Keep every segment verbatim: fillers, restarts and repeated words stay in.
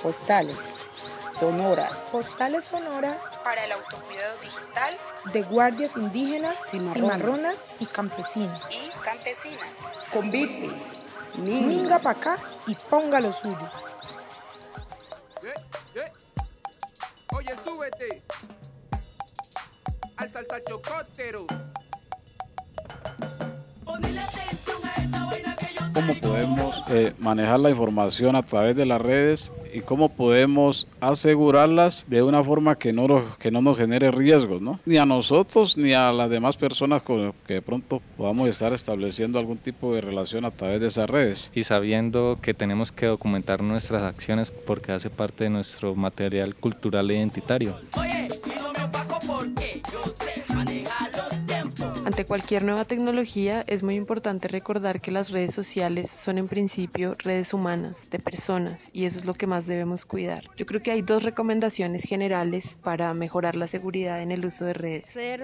postales sonoras. Postales sonoras para el autocuidado digital de guardias indígenas, cimarronas, cimarronas y campesinas. Y campesinas. Convite, minga, minga pa' acá y ponga lo suyo. Yeah, yeah. Oye, súbete al salsa chocotero. ¿Cómo podemos eh, manejar la información a través de las redes y cómo podemos asegurarlas de una forma que no, nos, que no nos genere riesgos, ¿no? Ni a nosotros ni a las demás personas con las que de pronto podamos estar estableciendo algún tipo de relación a través de esas redes. Y sabiendo que tenemos que documentar nuestras acciones porque hace parte de nuestro material cultural e identitario. Oye, y no me opaco porque yo sé manejar los tiempos. Ante cualquier nueva tecnología es muy importante recordar que las redes sociales son en principio redes humanas, de personas, y eso es lo que más debemos cuidar. Yo creo que hay dos recomendaciones generales para mejorar la seguridad en el uso de redes. Ser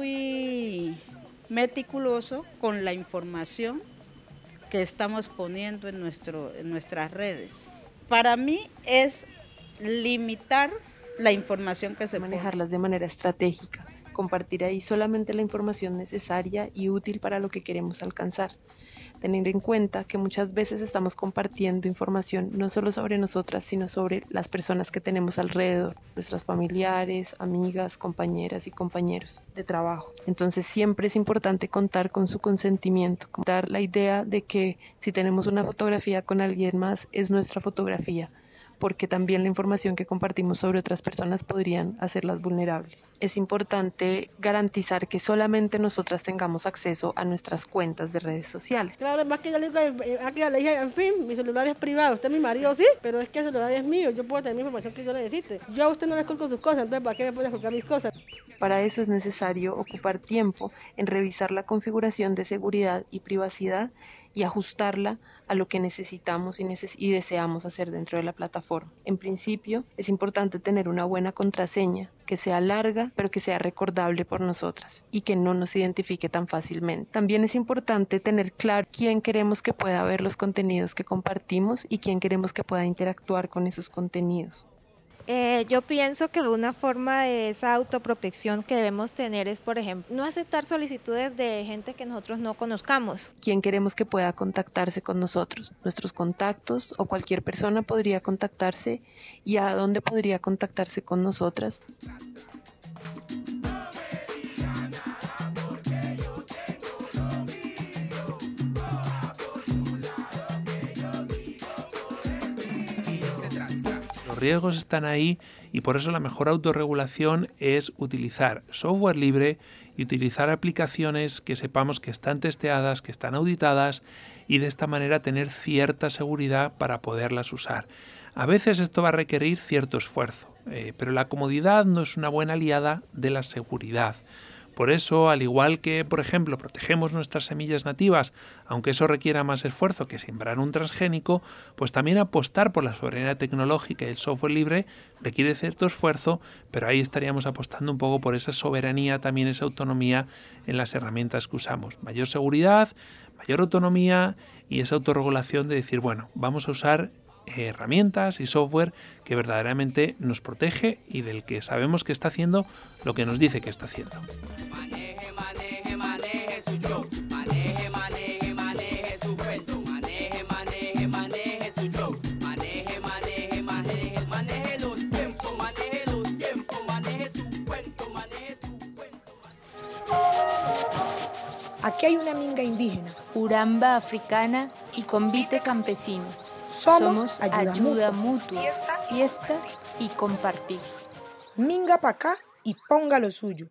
muy meticuloso con la información que estamos poniendo en, nuestro, en nuestras redes. Para mí es limitar la información que se pone. Manejarlas de manera estratégica. Compartir ahí solamente la información necesaria y útil para lo que queremos alcanzar, teniendo en cuenta que muchas veces estamos compartiendo información no solo sobre nosotras, sino sobre las personas que tenemos alrededor, nuestros familiares, amigas, compañeras y compañeros de trabajo. Entonces siempre es importante contar con su consentimiento, dar la idea de que si tenemos una fotografía con alguien más es nuestra fotografía, porque también la información que compartimos sobre otras personas podrían hacerlas vulnerables. Es importante garantizar que solamente nosotras tengamos acceso a nuestras cuentas de redes sociales. Claro, más que yo le digo, aquí le dije, en fin, mi celular es privado, usted es mi marido, sí, pero es que el celular es mío, yo puedo tener mi información que yo necesite. Yo a usted no le esculco sus cosas, entonces ¿para qué me puede esculcar mis cosas? Para eso es necesario ocupar tiempo en revisar la configuración de seguridad y privacidad y ajustarla a lo que necesitamos y, neces- y deseamos hacer dentro de la plataforma. En principio, es importante tener una buena contraseña, que sea larga, pero que sea recordable por nosotras y que no nos identifique tan fácilmente. También es importante tener claro quién queremos que pueda ver los contenidos que compartimos y quién queremos que pueda interactuar con esos contenidos. Eh, yo pienso que una forma de esa autoprotección que debemos tener es, por ejemplo, no aceptar solicitudes de gente que nosotros no conozcamos. ¿Quién queremos que pueda contactarse con nosotros? Nuestros contactos o cualquier persona podría contactarse, y a dónde podría contactarse con nosotras. Los riesgos están ahí y por eso la mejor autorregulación es utilizar software libre y utilizar aplicaciones que sepamos que están testeadas, que están auditadas y de esta manera tener cierta seguridad para poderlas usar. A veces esto va a requerir cierto esfuerzo, eh, pero la comodidad no es una buena aliada de la seguridad. Por eso, al igual que, por ejemplo, protegemos nuestras semillas nativas, aunque eso requiera más esfuerzo que sembrar un transgénico, pues también apostar por la soberanía tecnológica y el software libre requiere cierto esfuerzo, pero ahí estaríamos apostando un poco por esa soberanía, también esa autonomía en las herramientas que usamos. Mayor seguridad, mayor autonomía y esa autorregulación de decir, bueno, vamos a usar herramientas y software que verdaderamente nos protege y del que sabemos que está haciendo lo que nos dice que está haciendo. Maneje, maneje, maneje su show. Maneje, maneje, maneje su cuento. Maneje, maneje, maneje su show. Maneje, maneje, maneje, maneje los tiempos. Maneje los tiempos. Maneje su cuento. Maneje su cuento. Aquí hay una minga indígena, uramba africana y convite campesino. Somos, Somos ayuda, ayuda mutua, mutua, fiesta, fiesta y compartir. Minga pa' acá y ponga lo suyo.